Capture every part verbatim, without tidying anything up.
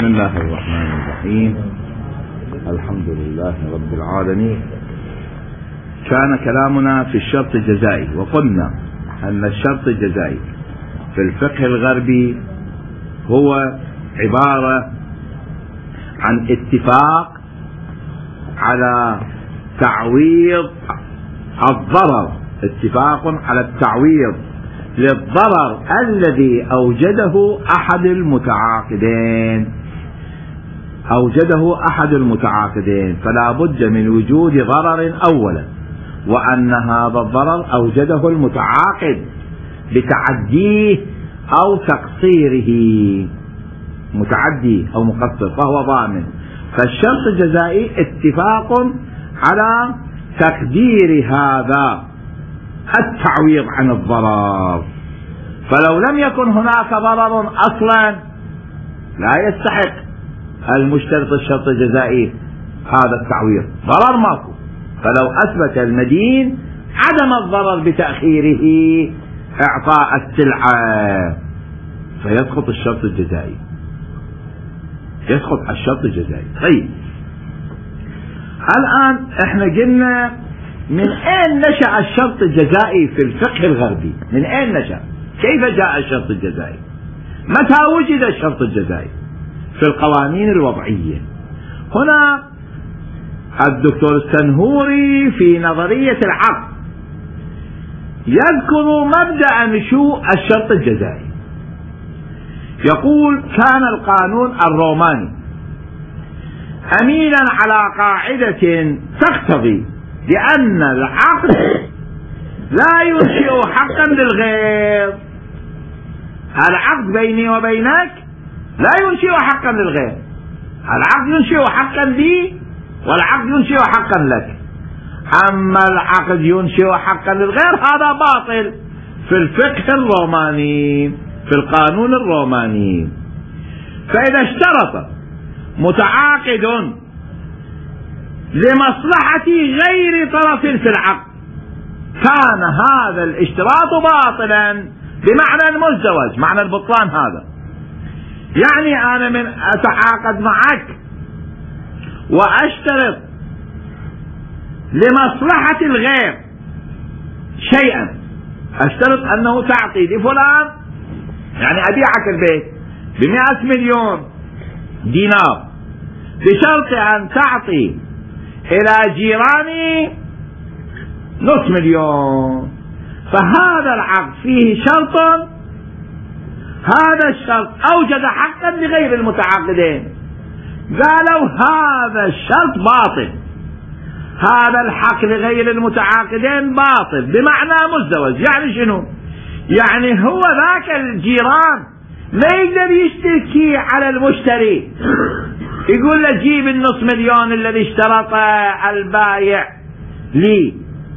بسم الله الرحمن الرحيم. الحمد لله رب العالمين. كان كلامنا في الشرط الجزائي، وقلنا أن الشرط الجزائي في الفقه الغربي هو عبارة عن اتفاق على تعويض الضرر، اتفاق على التعويض للضرر الذي أوجده أحد المتعاقدين أوجده أحد المتعاقدين فلا بد من وجود ضرر أولا، وأن هذا الضرر أوجده المتعاقد بتعديه أو تقصيره، متعدي أو مقصر فهو ضامن. فالشرط الجزائي اتفاق على تقدير هذا التعويض عن الضرر، فلو لم يكن هناك ضرر أصلا لا يستحق المشترط الشرط الجزائي هذا التعويض، ضرر ماكو. فلو أثبت المدين عدم الضرر بتأخيره إعطاء السلعة فيسقط الشرط الجزائي، يسقط الشرط الجزائي. طيب الآن احنا قلنا من أين نشأ الشرط الجزائي في الفقه الغربي؟ من أين نشأ؟ كيف جاء الشرط الجزائي؟ متى وجد الشرط الجزائي؟ في القوانين الوضعية. هنا الدكتور السنهوري في نظرية العقد يذكر مبدأ نشوء الشرط الجزائي. يقول: كان القانون الروماني أمينا على قاعدة تقتضي بأن العقد لا ينشئ حقا للغير. العقد بيني وبينك لا ينشئ حقا للغير، العقد ينشئ حقا لي والعقد ينشئ حقا لك. أما العقد ينشئ حقا للغير هذا باطل في الفقه الروماني، في القانون الروماني. فإذا اشترط متعاقد لمصلحة غير طرف في العقد كان هذا الاشتراط باطلا بمعنى المزدوج، معنى البطلان هذا. يعني أنا من أتعاقد معك وأشترط لمصلحة الغير شيئا، أشترط أنه تعطي لفلان، يعني أبيعك البيت بمئة مليون دينار بشرط أن تعطي إلى جيراني نصف مليون. فهذا العقد فيه شرط، هذا الشرط أوجد حقا لغير المتعاقدين، قالوا هذا الشرط باطل، هذا الحق لغير المتعاقدين باطل بمعنى مزدوج. يعني شنو؟ يعني هو ذاك الجيران ما يقدر يشتكي على المشتري يقول له جيب النصف مليون الذي اشترط البائع لي.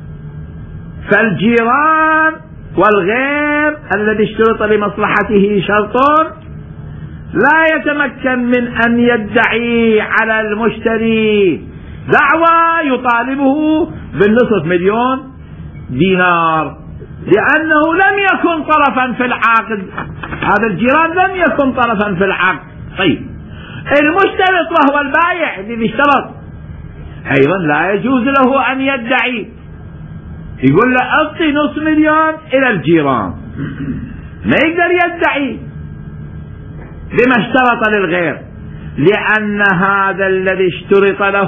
فالجيران والغير الذي اشترط لمصلحته شرط لا يتمكن من أن يدعي على المشتري دعوى يطالبه بالنصف مليون دينار، لأنه لم يكن طرفا في العقد، هذا الجيران لم يكن طرفا في العقد. طيب المشترط وهو البائع الذي اشترط أيضا لا يجوز له أن يدعي، يقول له أعطي نصف مليون إلى الجيران، ما يقدر يدعي بما اشترط للغير، لأن هذا الذي اشترط له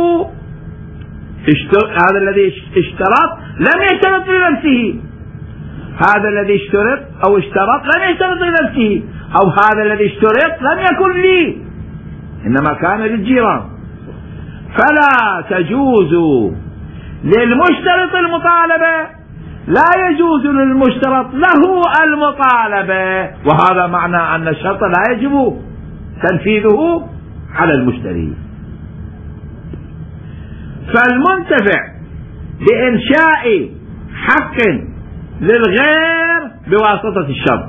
اشترط هذا الذي اشترط لم يشترط لنفسه، هذا الذي اشترط أو اشترط لم يشترط لنفسه، أو هذا الذي اشترط لم يكن لي إنما كان للجيران. فلا تجوز للمشترط المطالبة، لا يجوز للمشترط له المطالبة، وهذا معنى أن الشرط لا يجب تنفيذه على المشتري. فالمنتفع بإنشاء حق للغير بواسطة الشرط.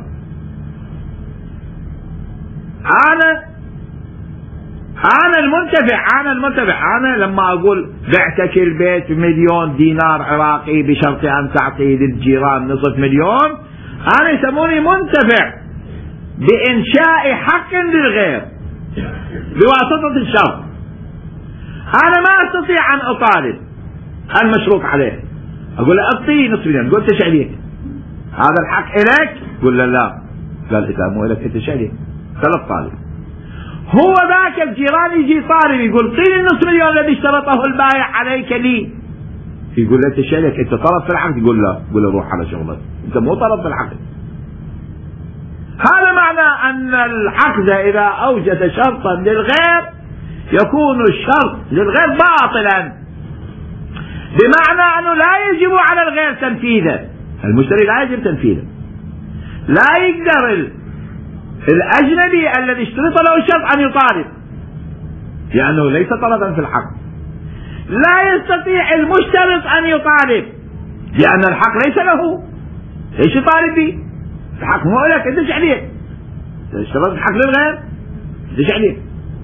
أنا أنا المنتفع أنا المنتفع أنا لما أقول بعتك البيت بمليون دينار عراقي بشرط أن تعطي للجيران نصف مليون، أنا يسموني منتفع بإنشاء حق للغير. بواسطة الشرط. أنا ما أستطيع أن أطالب المشروط عليه، أقول له أعطيه نصف مليون، قلت إيش عليك؟ هذا الحق إليك؟ قل له لا. قال إذا مو إليك أنت إيش عليك؟ ثلاث طالب. هو ذاك الجيران يجي طالب يقول طيني النصف مليون الذي اشترطه البائع عليك لي. يقول له أنت إيش عليك؟ أنت طرف في العقد؟ يقول لا. يقول له روح على شغلك، أنت مو طرف في العقد. هذا معنى أن العقد إذا أوجد شرطا للغير يكون الشرط للغير باطلا، بمعنى أنه لا يجب على الغير تنفيذه. المشتري لا يجب تنفيذه، لا يقدر الأجنبي الذي اشترط له الشرط أن يطالب لأنه ليس طلبا في الحق. لا يستطيع المشترط أن يطالب لأن الحق ليس له، ليش يطالب به؟ الحق مو لك، انت ايش عليك؟ اشترطت الحق للغير، انت ايش عليك؟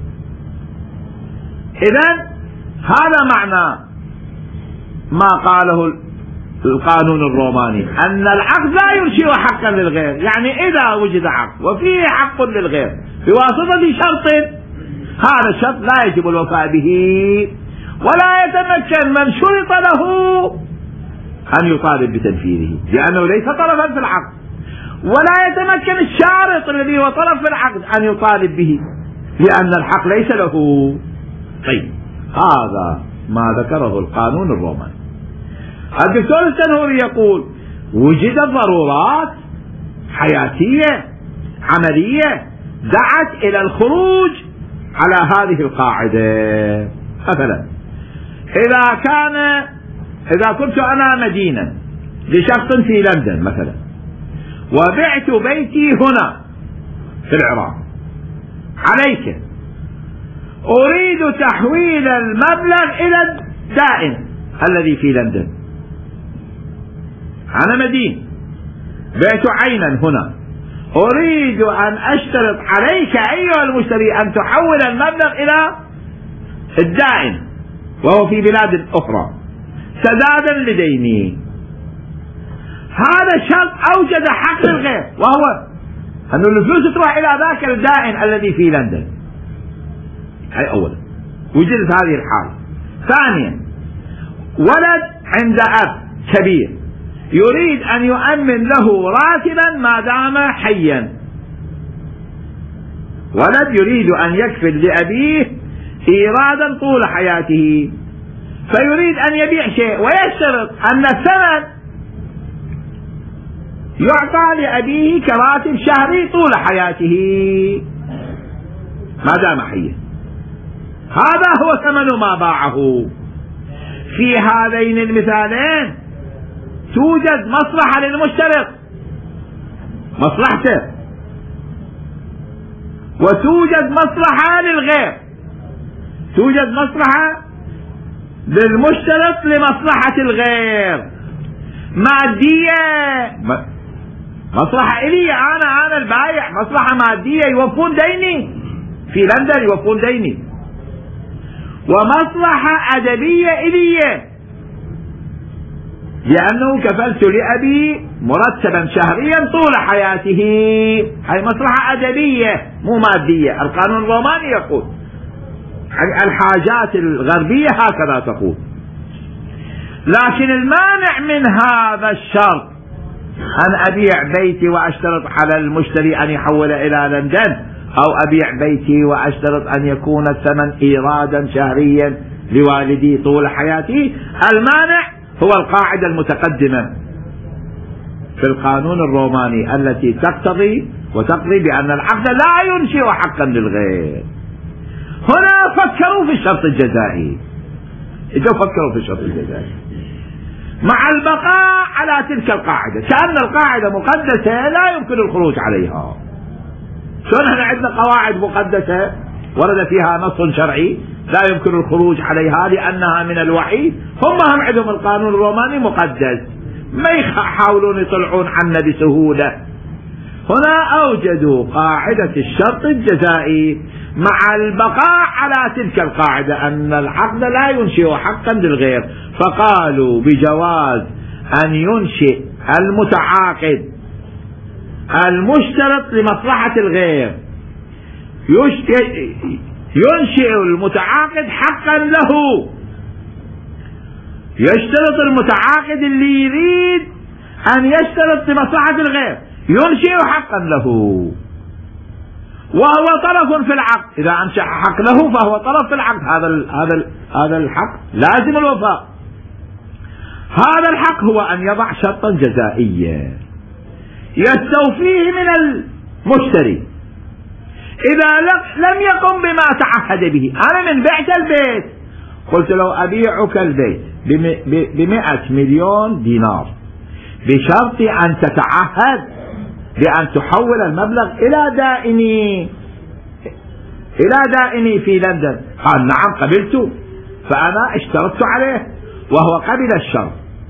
اذا هذا معنى ما قاله القانون الروماني، ان العقد لا ينشئ حقا للغير. يعني اذا وجد عقد وفيه حق للغير بواسطة شرط، هذا الشرط لا يجب الوفاء به، ولا يتمكن من شرط له ان يطالب بتنفيذه لانه ليس طرفا في العقد، ولا يتمكن الشارط الذي هو طرف في العقد أن يطالب به لأن الحق ليس له. طيب هذا ما ذكره القانون الروماني. الدكتور التنهوري يقول وجدت ضرورات حياتية عملية دعت إلى الخروج على هذه القاعدة. مثلا إذا كان إذا كنت أنا مدينا لشخص في لندن مثلا وبعت بيتي هنا في العراق عليك، أريد تحويل المبلغ إلى الدائن الذي في لندن. أنا مدين بعت عينا هنا، أريد أن أشترط عليك أيها المشتري أن تحول المبلغ إلى الدائن وهو في بلاد أخرى سدادا لديني. هذا الشرط أوجد حق للغير، وهو أن الفلوس تروح إلى ذاك الدائن الذي في لندن. هاي أولا وجدت هذه الحالة. ثانيا ولد عند أب كبير يريد أن يؤمن له راتبا ما دام حيا. ولد يريد أن يكفل لأبيه إيرادا طول حياته، فيريد أن يبيع شيء ويشترط أن الثمن يعطى لأبيه كراتب شهري طول حياته ما دام حيا. هذا هو ثمن ما باعه. في هذين المثالين توجد مصلحة للمشترط، مصلحته، وتوجد مصلحة للغير، توجد مصلحة للمشترط لمصلحة الغير مادية، مصلحة إلي أنا أنا البايع، مصلحة مادية يوفون ديني في لندن، يوفون ديني، ومصلحة أدبية إلي لأنه كفلت لأبي مرتبا شهريا طول حياته. هذه مصلحة أدبية مو مادية. القانون الروماني يقول الحاجات الغربية هكذا تقول. لكن المانع من هذا الشرط أن أبيع بيتي وأشترط على المشتري أن يحول إلى لندن، أو أبيع بيتي وأشترط أن يكون الثمن إيرادا شهريا لوالدي طول حياتي. المانع هو القاعدة المتقدمة في القانون الروماني التي تقتضي وتقضي بأن العقد لا ينشئ حقا للغير. هنا فكروا في الشرط الجزائي، إذا فكروا في الشرط الجزائي مع البقاء على تلك القاعدة، كأن القاعدة مقدسة لا يمكن الخروج عليها. شلون احنا عندنا قواعد مقدسة ورد فيها نص شرعي لا يمكن الخروج عليها لأنها من الوحي، هم هم عندهم القانون الروماني مقدس ما يحاولون يطلعون عنه بسهولة. هنا أوجدوا قاعدة الشرط الجزائي مع البقاء على تلك القاعدة أن العقد لا ينشئ حقا للغير، فقالوا بجواز أن ينشئ المتعاقد المشترط لمصلحة الغير ينشئ المتعاقد حقا له. يشترط المتعاقد اللي يريد أن يشترط لمصلحة الغير ينشئ حقا له، وهو طرف في العقد. إذا أنشأ حق له فهو طرف في العقد. هذا هذا هذا الحق لازم الوفاء. هذا الحق هو أن يضع شرطا جزائيا يستوفيه من المشتري إذا لم يقم بما تعهد به. أنا من بعت البيت قلت له أبيعك البيت بمئة مليون دينار بشرط أن تتعهد بأن تحول المبلغ إلى دائني إلى دائني في لندن. قال نعم قبلت، فأنا اشترطت عليه وهو قبل الشرط.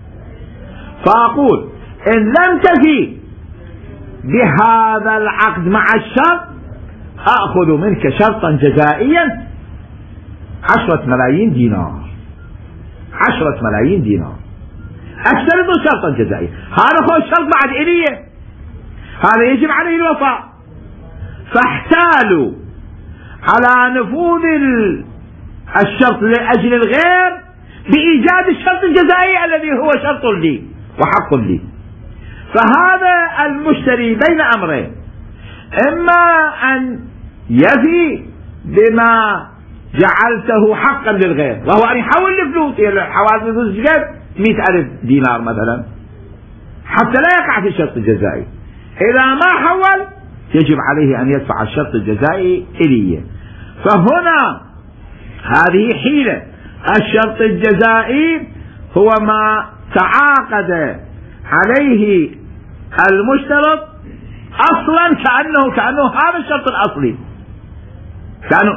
فأقول إن لم تفي بهذا العقد مع الشرط أخذ منك شرطا جزائيا عشرة ملايين دينار. عشرة ملايين دينار أشترط شرطا جزائيا. هذا هو الشرط بعد إليه، هذا يجب عليه الوفاء. فاحتالوا على نفوذ الشرط لأجل الغير بإيجاد الشرط الجزائي الذي هو شرط لي وحق لي. فهذا المشتري بين أمرين: إما أن يفي بما جعلته حقا للغير وهو أن يحول الفلوس إلى حوالي فلوس مئة ألف دينار مثلا حتى لا يقع في الشرط الجزائي. إذا ما حول يجب عليه أن يدفع الشرط الجزائي إليه. فهنا هذه حيلة. الشرط الجزائي هو ما تعاقد عليه المشترط أصلا كأنه كأنه هذا الشرط الأصلي، كأنه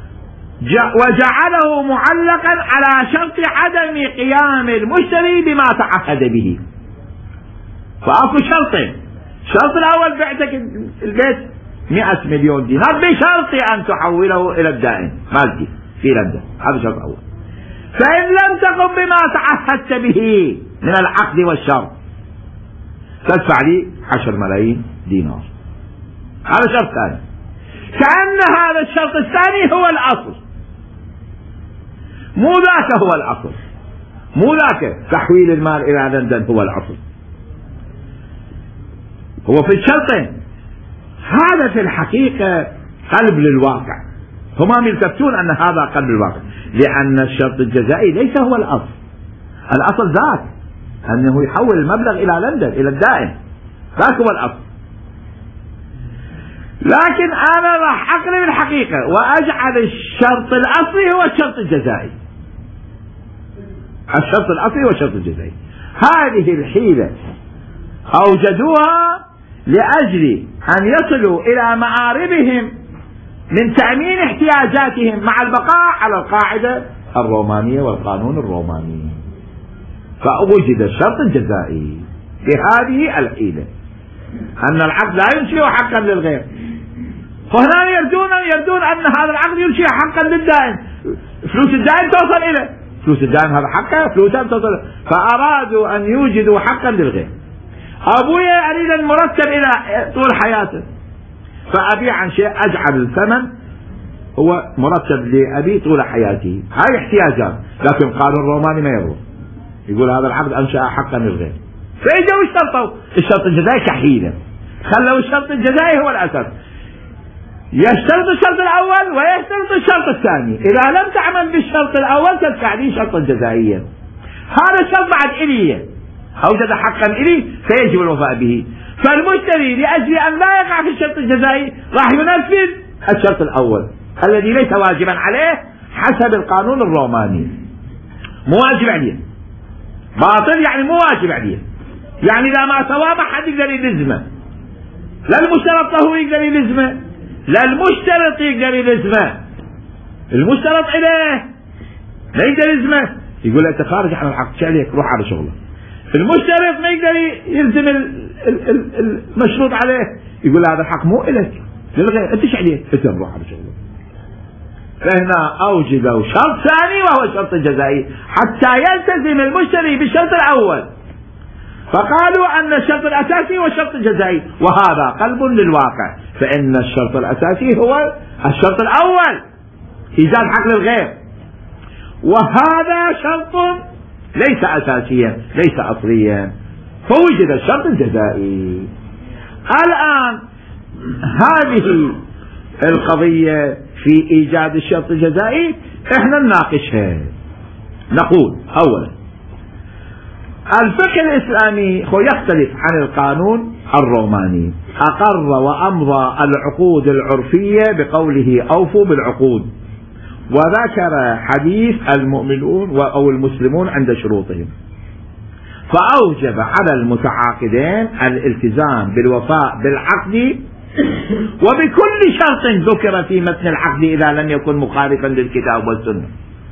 وجعله معلقا على شرط عدم قيام المشتري بما تعهد به. فأكو شرطين: الشرط الأول بعتك البيت مئة مليون دينار بشرط أن تحوله إلى الدائن مالتي في لندن، هذا الشرط الأول. فإن لم تقم بما تعهدت به من العقد والشرط تدفع لي عشر ملايين دينار. هذا شرط ثاني، كأن هذا الشرط الثاني هو الأصل، مو ذاك هو الأصل، مو ذاك تحويل المال إلى لندن هو الأصل، هو في الشرطين. هذا في الحقيقة قلب للواقع. هما يلتفتون أن هذا قلب الواقع، لأن الشرط الجزائي ليس هو الأصل. الأصل ذاك أنه يحول المبلغ إلى لندن إلى الدائن، ذاك هو الأصل. لكن أنا راح أقلب الحقيقة وأجعل الشرط الأصلي هو الشرط الجزائي. الشرط الأصلي هو الشرط الجزائي. هذه الحيلة أوجدوها لأجل أن يصلوا إلى مآربهم من تأمين احتياجاتهم مع البقاء على القاعدة الرومانية والقانون الروماني. فأوجد الشرط الجزائي بهذه الحيلة، أن العقد لا ينشئ حقا للغير. فهنا يردون يردون أن هذا العقد ينشئ حقا للدائن، فلوس الدائن توصل إليه، فلوس الدائن هذا حقه، فلوسه توصل. فأرادوا أن يوجدوا حقا للغير. أبويا أريد المرتب إلى طول حياته، فأبيع عن شيء أجعل الثمن هو مرتب لأبي طول حياته. هاي احتياجات، لكن قانون الروماني ما يرضى، يقول هذا العقد أنشأ حقا للغير. فإجوا اشترطوا الشرط الجزائي كحيلة، خلوا الشرط الجزائي هو الأساس. يشترط الشرط الأول ويشترط الشرط الثاني. إذا لم تعمل بالشرط الأول تدفع لي شرطا جزائيا. هذا الشرط بعد إلي أوجد حقا إلي فيجب الوفاء به. فالمشتري لأجل أن لا يقع في الشرط الجزائي راح ينفذ الشرط الأول الذي ليس واجبا عليه حسب القانون الروماني. مو واجب عليه، باطل يعني مو واجب عليه. يعني إذا ما سواه ما حد يقدر يلزمه، لا المشترط له يقدر يلزمه، لا المشترط يقدر يلزمه. المشترط إليه لا يقدر يلزمه، يقول له أنت خارج عن الحق، شو عليك، روح على شغله. المشترط ما يقدر يلزم المشروط عليه، يقول هذا الحق مو إلك للغير، أنت شو عليك، أنت روح على شغله. فهنا أوجدوا شرط ثاني وهو الشرط الجزائي حتى يلتزم المشتري بالشرط الأول. فقالوا أن الشرط الأساسي هو الشرط الجزائي، وهذا قلب للواقع. فإن الشرط الأساسي هو الشرط الأول إيجاد حق للغير، وهذا شرط ليس أساسيا ليس أصليا، فوجد الشرط الجزائي. الآن هذه القضية في إيجاد الشرط الجزائي احنا نناقشها. نقول أولا الفقه الإسلامي هو يختلف عن القانون الروماني. أقر وأمضى العقود العرفية بقوله أوفوا بالعقود، وذكر حديث المؤمنون أو المسلمون عند شروطهم، فأوجب على المتعاقدين الالتزام بالوفاء بالعقد وبكل شرط ذكر في متن العقد إذا لم يكن مخالفا للكتاب والسنة.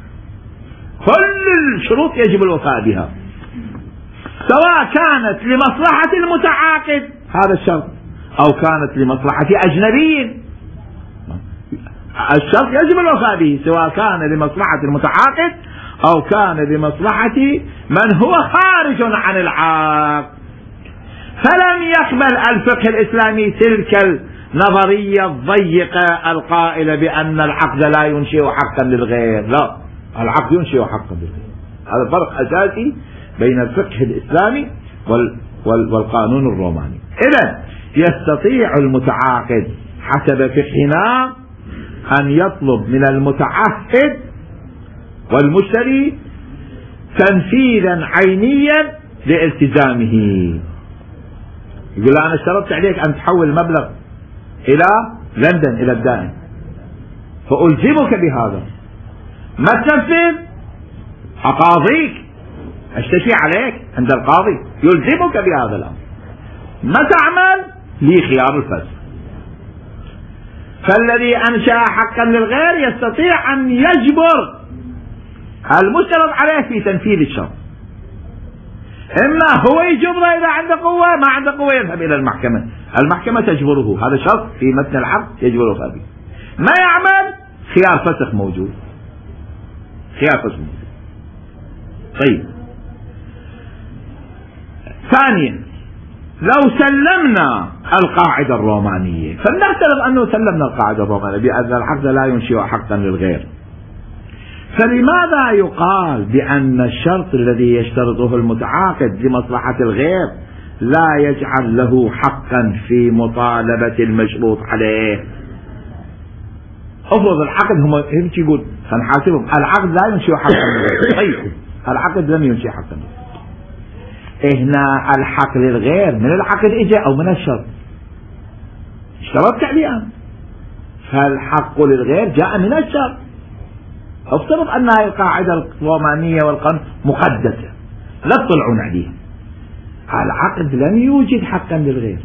كل الشروط يجب الوفاء بها، سواء كانت لمصلحة المتعاقد هذا الشرط أو كانت لمصلحة أجنبي، الشرط يجب الوفاء به سواء كان لمصلحة المتعاقد أو كان لمصلحة من هو خارج عن العقد. فلم يقبل الفقه الإسلامي تلك النظرية الضيقة القائلة بأن العقد لا ينشئ حقا للغير. لا، العقد ينشئ حقا للغير. هذا فرق أساسي بين الفقه الإسلامي والقانون الروماني. إذن يستطيع المتعاقد حسب فقهنا أن يطلب من المتعهد والمشتري تنفيذا عينيا لالتزامه. يقول أنا اشترطت عليك أن تحول المبلغ إلى لندن إلى الدائن، فألزمك بهذا، ما تنفذ أقاضيك، أشتكي عليك عند القاضي، يلزمك بهذا الأمر. ما تعمل لي خيار الفسخ. فالذي أنشأ حقا للغير يستطيع أن يجبر المشترط عليه في تنفيذ الشرط، إما هو يجبره إذا عنده قوة، ما عنده قوة يذهب إلى المحكمة، المحكمة تجبره، هذا شرط في متن العقد يجبره فيه. ما يعمل خيار فسخ موجود، خيار فسخ موجود. طيب، ثانيا لو سلمنا القاعدة الرومانية، فلنفترض أنه سلمنا القاعدة الرومانية بأن العقد لا ينشئ حقا للغير، فلماذا يقال بأن الشرط الذي يشترطه المتعاقد لمصلحة الغير لا يجعل له حقا في مطالبة المشروط عليه؟ افرض العقد هم هيك يقول سنحاسبهم، العقد لا ينشئ حقا للغير. طيب العقد لم ينشئ حقا للغير، هنا الحق للغير من العقد اجى او من الشرط؟ اشترطت عليه أنا، فالحق للغير جاء من الشرط. افترض ان هذه القاعدة الرومانية والقانون مقدسة لا تطلعون عليها، العقد لم يوجد حقا للغير،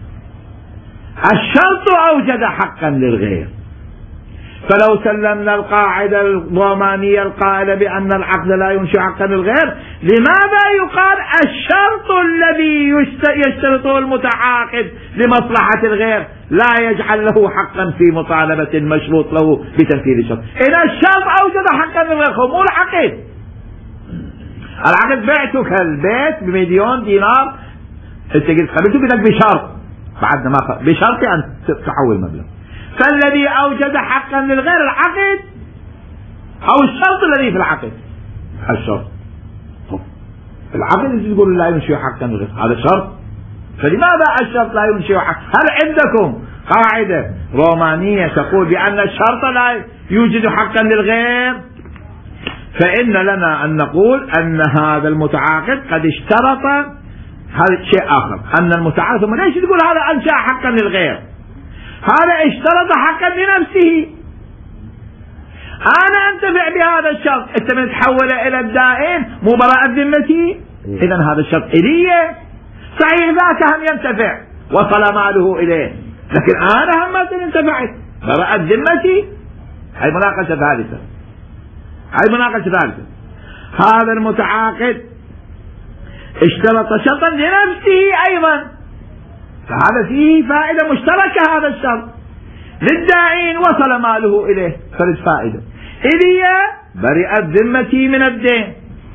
الشرط اوجد حقا للغير. فلو سلمنا القاعدة الرومانية القائلة بأن العقد لا ينشئ حقا للغير، لماذا يقال الشرط الذي يشترطه المتعاقد لمصلحة الغير لا يجعل له حقا في مطالبة المشروط له بتنفيذ الشرط؟ إذا الشرط أوجد حقا للغير، مو العقد. العقد بعتك البيت بمليون دينار، انت قلت قبلته بدك بشرط، بعدنا ما بشرط أن تحول مبلغ. فالذي أوجد حقا للغير العقد أو الشرط الذي في العقد؟ الشرط. العقد يقول لا ينشئ حقا للغير، هذا شرط. فلماذا الشرط لا ينشئ حقا؟ هل عندكم قاعدة رومانية تقول بأن الشرط لا يوجد حقا للغير؟ فإن لنا أن نقول أن هذا المتعاقد قد اشترط هذا شيء آخر، أن المتعاقد ليش تقول هذا أنشأ حقا للغير؟ هذا اشترط حقا لنفسه، أنا أنتفع بهذا الشرط، أنت من تحوله إلى الدائن مو براءة ذمتي، إذا هذا الشرط إليه. صحيح ذاك هم ينتفع وصل ماله إليه، لكن أنا هم ما انتفعت براءة ذمتي. هاي مناقشة ثالثة، هاي مناقشة ثالثة. هذا المتعاقد اشترط شرطا لنفسه أيضا، فهذا فيه فائدة مشتركة، هذا الشرط للداعين وصل ماله إليه فرد فائدة، إلي برئت ذمتي من الدين.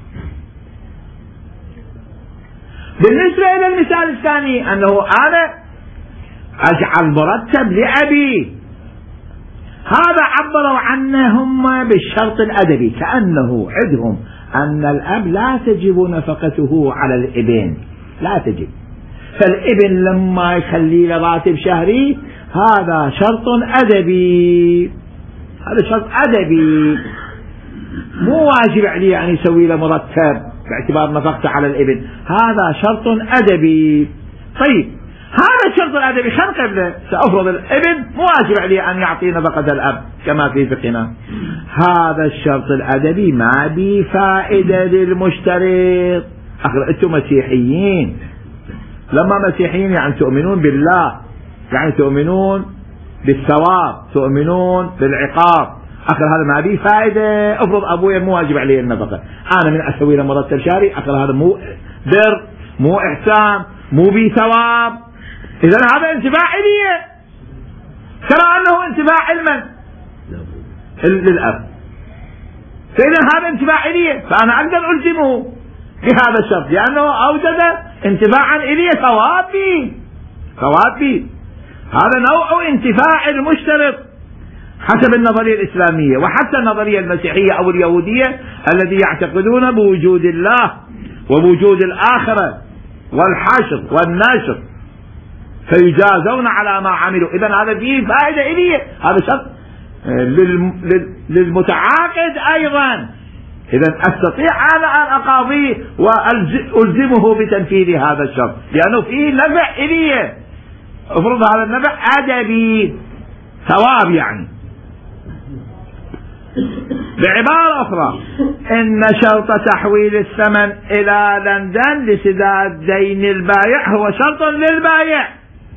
بالنسبة إلى المثال الثاني أنه أنا أجعل مرتب لأبي، هذا عبروا عنه هم بالشرط الأدبي، كأنه عندهم أن الأب لا تجب نفقته على الابن، لا تجب، فالابن لما يخلي له راتب شهري هذا شرط أدبي، هذا شرط أدبي، مو واجب عليه أن يسوي له مرتب باعتبار نفقته على الابن، هذا شرط أدبي. طيب هذا الشرط الأدبي خل قبله سأفرض الابن مو واجب عليه أن يعطي نفقة الأب كما في فقهنا، هذا الشرط الأدبي ما بي فائدة للمشترط. أخر أنتم مسيحيين، لما مسيحيين يعني تؤمنون بالله، يعني تؤمنون بالثواب، تؤمنون بالعقاب، أخر هذا ما بي فائدة. أفرض أبويا مو واجب عليه النفقة، أنا من أسوي له مرتب شهري، أخر هذا مو بر، مو إحسان، مو بي ثواب، إذا هذا انتفاع إليه، ترى أنه انتفاع علما للأب، فإذا هذا انتفاع إليه فأنا أقدر ألزمه بهذا الشرط لأنه أوجد انتفاعا إليه ثوابي، ثوابي. هذا نوع انتفاع المشترط حسب النظرية الإسلامية، وحتى النظرية المسيحية أو اليهودية الذي يعتقدون بوجود الله وبوجود الآخرة والحشر والنشر فيجازون على ما عملوا. إذن هذا فيه فائدة إليه، هذا شرط للمتعاقد أيضا، إذن أستطيع أنا أن أقاضيه وألزمه بتنفيذ هذا الشرط لأنه فيه نفع إليه، افرض هذا النفع أدبي ثواب يعني. بعبارة أخرى إن شرط تحويل الثمن إلى لندن لسداد دين البائع هو شرط للبائع،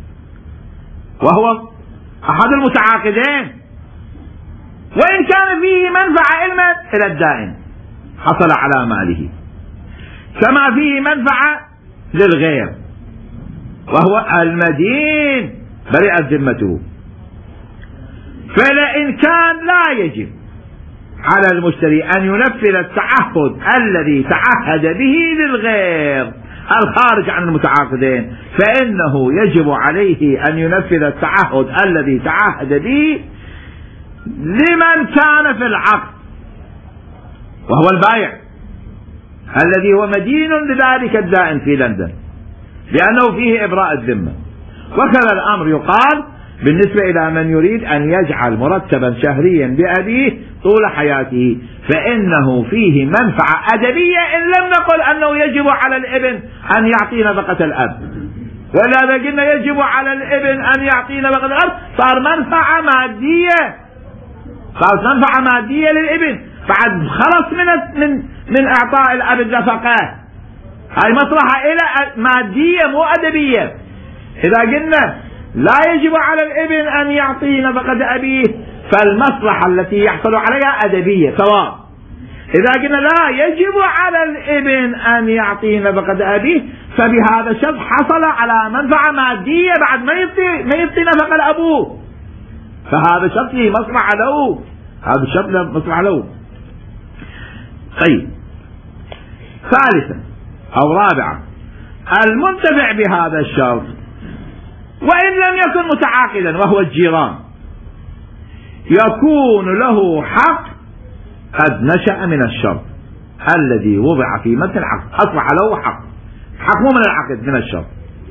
وهو أحد المتعاقدين، وإن كان فيه منفعة علما إلى الدائن حصل على ماله، كما فيه منفعة للغير وهو المدين برئت ذمته. فلئن كان لا يجب على المشتري أن ينفذ التعهد الذي تعهد به للغير الخارج عن المتعاقدين، فإنه يجب عليه أن ينفذ التعهد الذي تعهد به لمن كان في العقد وهو البائع الذي هو مدين لذلك الدائن في لندن، لأنه فيه إبراء الذمة. وكذا الأمر يقال بالنسبة إلى من يريد أن يجعل مرتبا شهريا بأبيه طول حياته، فإنه فيه منفعة أدبية إن لم نقل أنه يجب على الابن أن يعطي نفقة الأب، ولا إذا قلنا يجب على الابن أن يعطي نفقة الأب صار منفعة مادية، صارت منفعة مادية للابن بعد خلص من من من إعطاء الأب النفقة، هاي مصلحة إلى مادية مو أدبية. إذا قلنا لا يجب على الابن أن يعطي نفقة أبيه فالمصلحة التي يحصل عليها أدبية ثواب. إذا قلنا لا يجب على الابن أن يعطي نفقة أبيه فبهذا الشرط حصل على منفعة مادية بعد ما يعطي ما يعطي نفقة لأبوه، فهذا الشرط له مصلحة له، هذا الشرط له مصلحة له. طيب ثالثا أو رابعا المنتفع بهذا الشرط وإن لم يكن متعاقدا وهو الجيران يكون له حق قد نشأ من الشرط الذي وضع في متن العقد، أصبح له حق، حق مو من العقد من الشرط.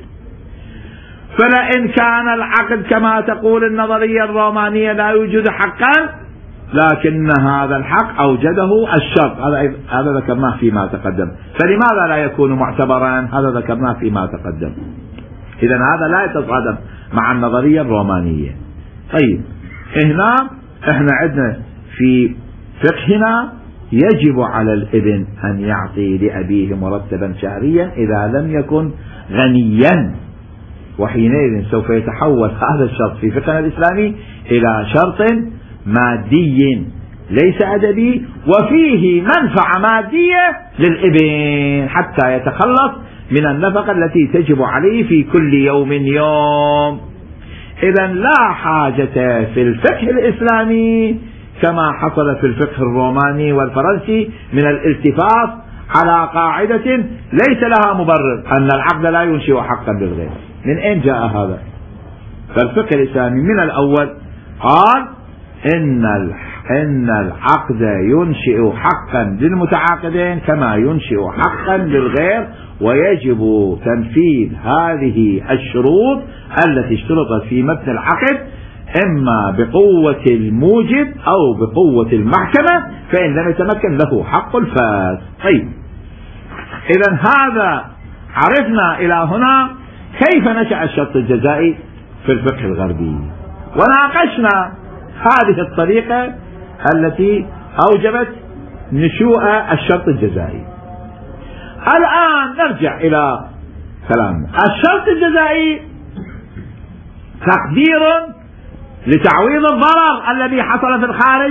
فلئن كان العقد كما تقول النظرية الرومانية لا يوجد حقا لكن هذا الحق أوجده الشرط، هذا هذا ذكرناه فيما تقدم، فلماذا لا يكون معتبرا؟ هذا ذكرناه فيما تقدم. إذن هذا لا يتصادم مع النظرية الرومانية. طيب هنا احنا عندنا في فقهنا يجب على الابن أن يعطي لأبيه مرتبا شهريا إذا لم يكن غنيا، وحينئذ سوف يتحول هذا الشرط في فقهنا الإسلامي إلى شرط مادي ليس أدبي وفيه منفعة مادية للابن حتى يتخلص من النفقة التي تجب عليه في كل يوم يوم. إذن لا حاجة في الفقه الإسلامي كما حصل في الفقه الروماني والفرنسي من الالتفاف على قاعدة ليس لها مبرر أن العقد لا ينشئ حقا للغير. من أين جاء هذا؟ فالفقه الإسلامي من الأول قال إن إن العقد ينشئ حقا للمتعاقدين كما ينشئ حقا للغير، ويجب تنفيذ هذه الشروط التي اشترطت في متن العقد إما بقوة الموجب أو بقوة المحكمة، فإن لم يتمكن له حق الفاس. طيب، إذا هذا عرفنا إلى هنا كيف نشأ الشرط الجزائي في الفقه الغربي، وناقشنا هذه الطريقة التي أوجبت نشوء الشرط الجزائي. الآن نرجع إلى كلامنا. الشرط الجزائي تقدير لتعويض الضرر الذي حصل في الخارج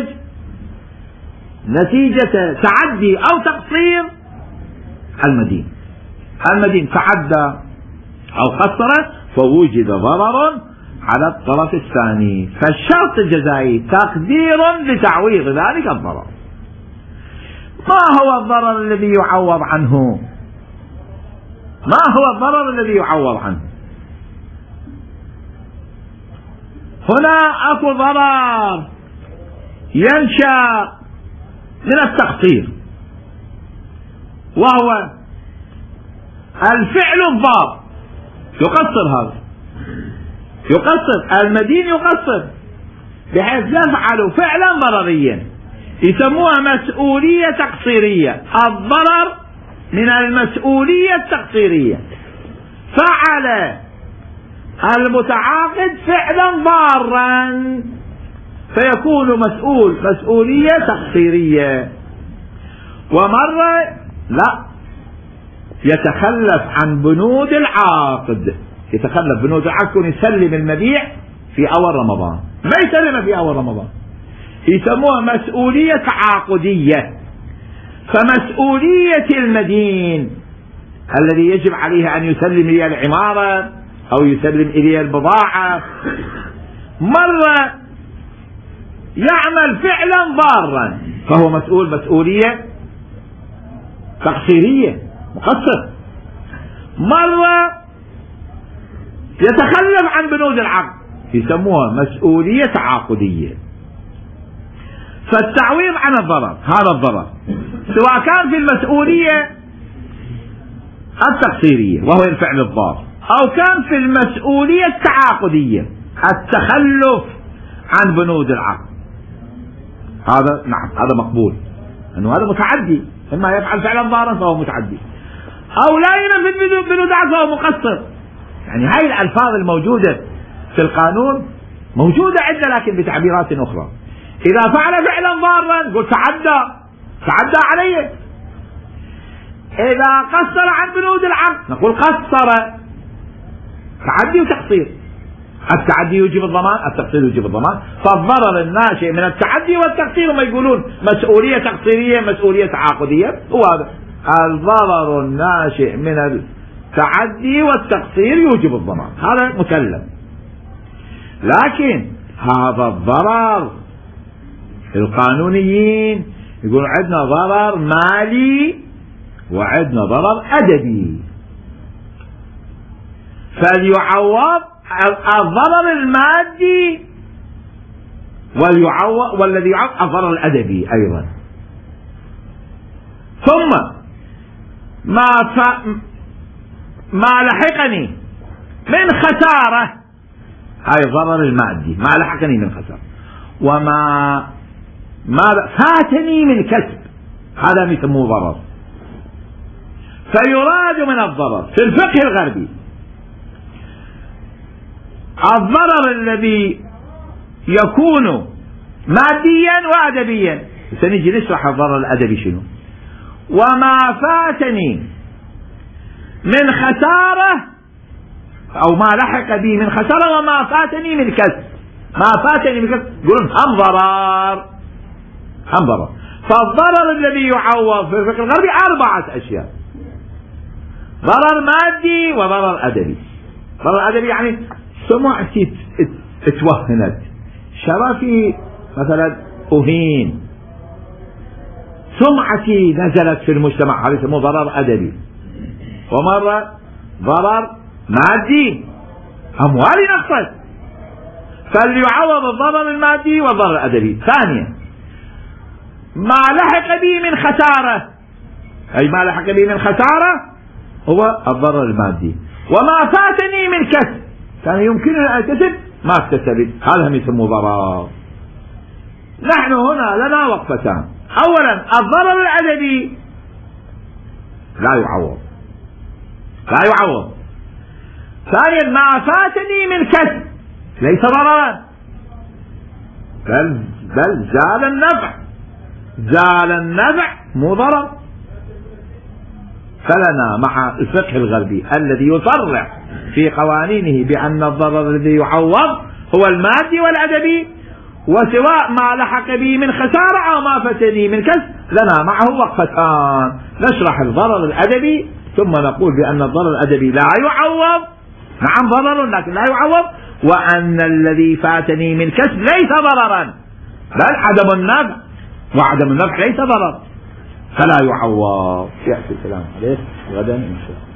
نتيجة تعدي أو تقصير المدين. المدين تعدى أو قصر فوجد ضرر على الطرف الثاني، فالشرط الجزائي تقدير لتعويض ذلك الضرر. ما هو الضرر الذي يعوض عنه؟ ما هو الضرر الذي يعوض عنه؟ هنا أكو ضرر ينشأ من التقصير، وهو الفعل الضار. يقصر هذا، يقصر المدين، يقصر بحيث يفعل فعلا ضرريا، يسموها مسؤولية تقصيرية. الضرر من المسؤولية التقصيرية. فعل المتعاقد فعلا ضارا فيكون مسؤول مسؤولية تقصيرية. ومرة لا، يتخلف عن بنود العقد، يتخلف بنود العقد، يسلم المبيع في أول رمضان، ما يسلم في أول رمضان، يسموها مسؤولية عقدية. فمسؤولية المدين الذي يجب عليه أن يسلم إليه العمارة أو يسلم إليه البضاعة، مرة يعمل فعلا ضارا فهو مسؤول مسؤولية تقصيرية، مقصر. مرة يتخلف عن بنود العقد، يسموها مسؤولية عقدية. فالتعويض عن الضرر، هذا الضرر سواء كان في المسؤولية التقصيرية وهو الفعل الضار، أو كان في المسؤولية التعاقدية التخلف عن بنود العقد، هذا نعم هذا مقبول، أنه هذا متعدي، إما يفعل فعلا ضارا فهو متعدي، أو لا ينفذ بنود العقد فهو مقصر. يعني هاي الألفاظ الموجودة في القانون موجودة عندنا لكن بتعبيرات أخرى. إذا فعل فعلا ضارا نقول تعدى، تعدى عليه. إذا قصر عن بنود العقد نقول قصر. تعدي وتقصير، التعدي يوجب الضمان، التقصير يوجب الضمان. فالضرر الناشئ من التعدي والتقصير ما يقولون مسؤولية تقصيرية مسؤولية تعاقدية، هو هذا الضرر الناشئ من التعدي والتقصير يوجب الضمان، هذا مسلم. لكن هذا الضرر القانونيين يقول عندنا ضرر مالي وعندنا ضرر أدبي، فليعوض الضرر المادي وليعوض والذي يعوض الضرر الأدبي أيضا. ثم ما ف... ما لحقني من خسارة، هاي الضرر المادي، ما لحقني من خسارة، وما ما فاتني من كسب، هذا يسموه ضرر. فيراد من الضرر في الفقه الغربي الضرر الذي يكون ماديا وأدبيا، سنجي نشرح الضرر الأدبي شنو. وما فاتني من خسارة أو ما لحق بي من خسارة، وما فاتني من كسب. ما فاتني من كسب يقولون هم ضرر، هم ضرر. فالضرر الذي يعوض في الفقه الغربي أربعة أشياء: ضرر مادي وضرر أدبي. ضرر أدبي يعني سمعتي اتوهنت، شرفي مثلا أهين، سمعتي نزلت في المجتمع، هذا يسموه ضرر أدبي. ومرة ضرر مادي، أموالي نقصت، فليعوض الضرر المادي والضرر الأدبي. ثانيا، ما لحق به من خسارة، أي ما لحق به من خسارة هو الضرر المادي. وما فاتني من كسب، كان يمكنني أن أكتسب ما اكتسبت، هذا هم يسموه ضرر. نحن هنا لنا وقفتان. أولا الضرر الأدبي لا يعوض، لا يعوض. ثانيا ما فاتني من كسب ليس ضررا، بل بل زال النفع، زال النفع مو ضرر. فلنا مع الفقه الغربي الذي يصرح في قوانينه بأن الضرر الذي يعوض هو المادي والأدبي، وسواء ما لحق به من خسارة أو ما فاتني من كسب لنا معه وقفتان، نشرح الضرر الأدبي ثم نقول بأن الضرر الأدبي لا يعوض، نعم ضرر لكن لا يعوض، وأن الذي فاتني من كسب ليس ضررا بل عدم النفع، وعدم النفع ليس ضرر فلا يعوض. يأتي الكلام عليه غدا إن شاء الله.